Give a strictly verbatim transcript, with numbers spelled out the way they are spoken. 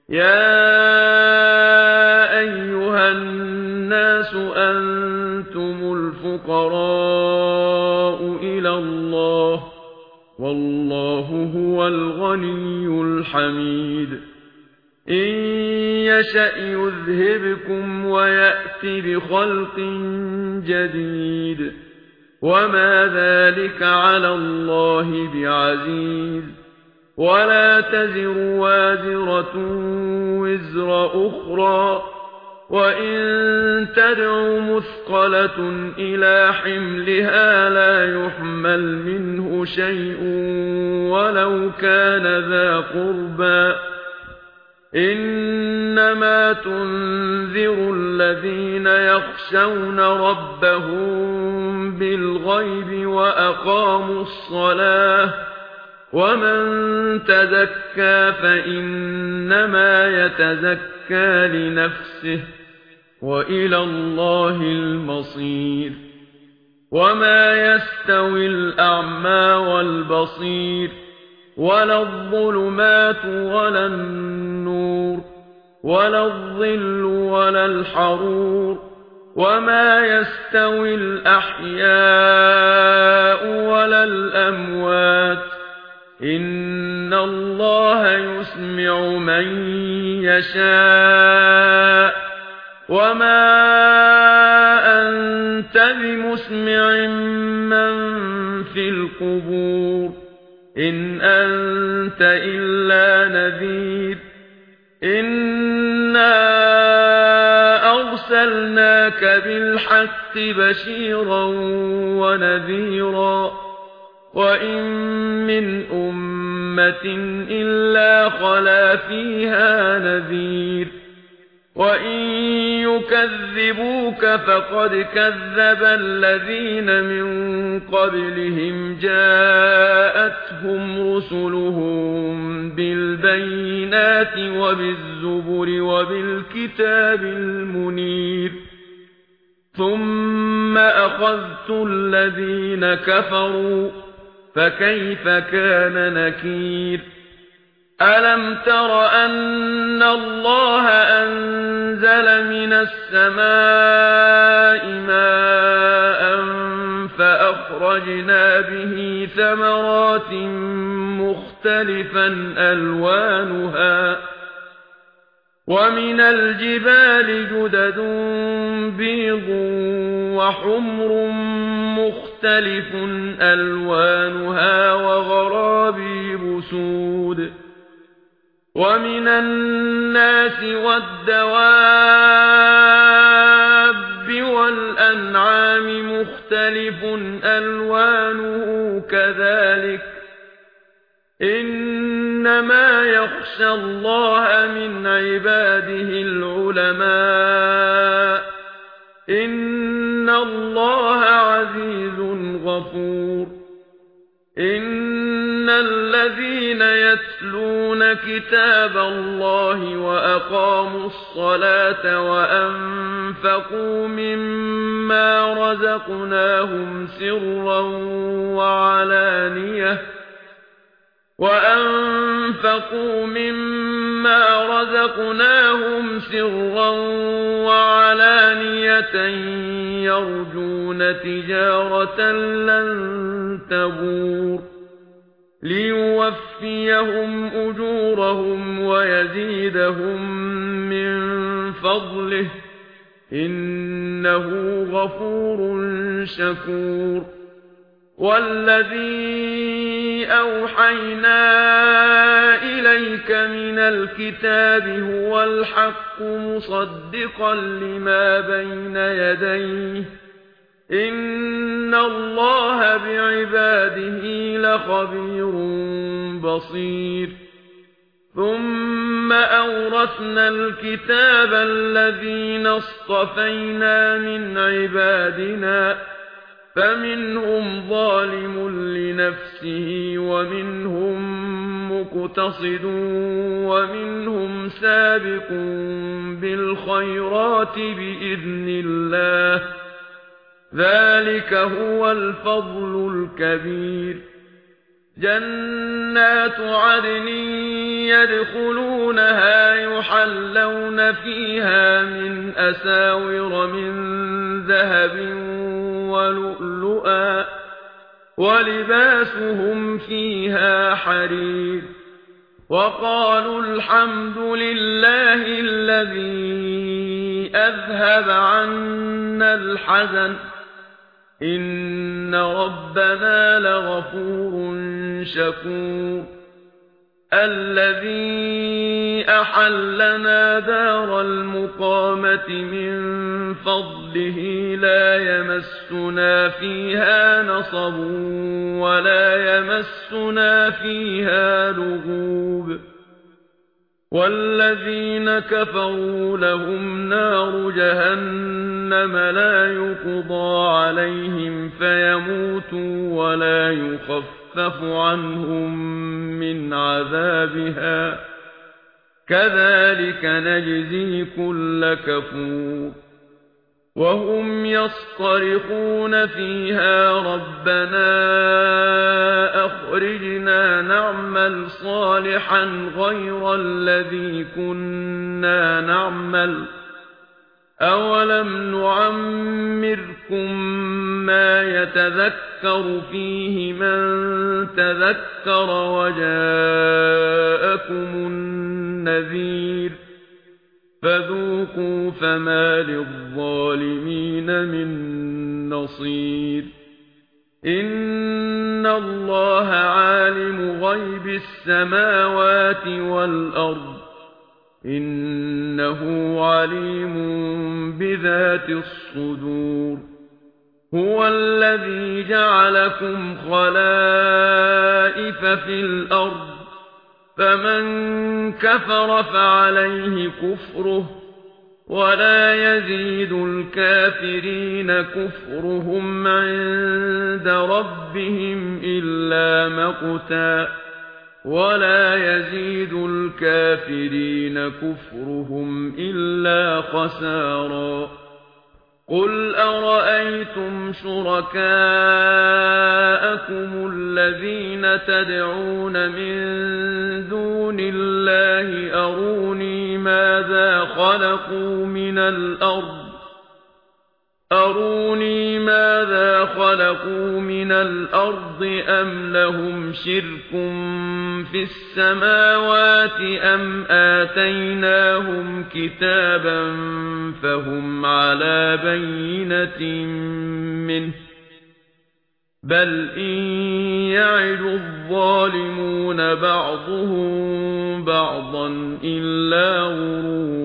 يا أيها الناس أنتم الفقراء إلى الله والله هو الغني الحميد إن يشأ يذهبكم ويأت بخلق جديد وما ذلك على الله بعزيز ولا تزر وازرة وزر أخرى وإن تدع مثقلة إلى حملها لا يحمل منه شيء ولو كان ذا قربى إنما تنذر الذين يخشون ربهم بالغيب وأقاموا الصلاة ومن تزكى فإنما يتزكى لنفسه وإلى الله المصير وما يستوي الأعمى والبصير ولا الظلمات ولا النور ولا الظل ولا الحرور وما يستوي الأحياء ولا الأموات إن الله يسمع من يشاء وما أنت بمسمع من في القبور إن أنت إلا نذير إنا أرسلناك بالحق بشيرا ونذيرا وإن من أمة إلا خلا فيها نذير وإن يكذبوك فقد كذب الذين من قبلهم جاءتهم رسلهم بالبينات وبالزبر وبالكتاب المنير ثم أخذت الذين كفروا فكيف كان نكير ألم تر أن الله أنزل من السماء ماء فأخرجنا به ثمرات مختلفا ألوانها ومن الجبال جدد بيض وحمر مختلف ألوانها وغرابيب سود ومن الناس والدواب والأنعام مختلف ألوانه كذلك إنما يخشى الله من عباده العلماء إن الله عزيز غفور إن الذين يتلون كتاب الله وأقاموا الصلاة وأنفقوا مما رزقناهم سرا وعلانية وأنفقوا مما رزقناهم سرا وعلانية يرجون تجارة لن تبور ليوفيهم أجورهم ويزيدهم من فضله إنه غفور شكور والذي أوحينا إليك من الكتاب هو الحق مصدقا لما بين يديه إن الله بعباده لخبير بصير ثم أورثنا الكتاب الذين اصطفينا من عبادنا فمنهم ظالم لنفسه ومنهم مقتصد ومنهم سابق بالخيرات بإذن الله ذلك هو الفضل الكبير جنات عدن يدخلونها يحب يحلون فيها من أساور من ذهب ولؤلؤا ولباسهم فيها حرير وقالوا الحمد لله الذي أذهب عنا الحزن إن ربنا لغفور شكور الذي أحلنا دار المقامة من فضله لا يمسنا فيها نصب ولا يمسنا فيها لغوب والذين كفروا لهم نار جهنم لا يقضى عليهم فيموتوا ولا يخفف عنهم من عذابها كذلك نجزي كل كفور وهم يصطرخون فيها ربنا أخرجنا نعمل صالحا غير الذي كنا نعمل أولم نعمركم ما يتذكر فيه من تذكر وجاءكم النذير فذوقوا فما للظالمين من نصير إن الله عالم غيب السماوات والأرض إنه عليم بذات الصدور هو الذي جعلكم خلائف في الأرض فمن كفر فعليه كفره ولا يزيد الكافرين كفرهم عند ربهم إلا مقتا ولا يزيد الكافرين كفرهم إلا خسارا قل أرأيتم شركاءكم الذين تدعون من دون الله أروني ماذا خلقوا من الأرض أروني ماذا خلقوا من الأرض أم لهم شرك في السماوات أم آتيناهم كتابا فهم على بينة منه بل إن يعد الظالمون بعضهم بعضا إلا غرورا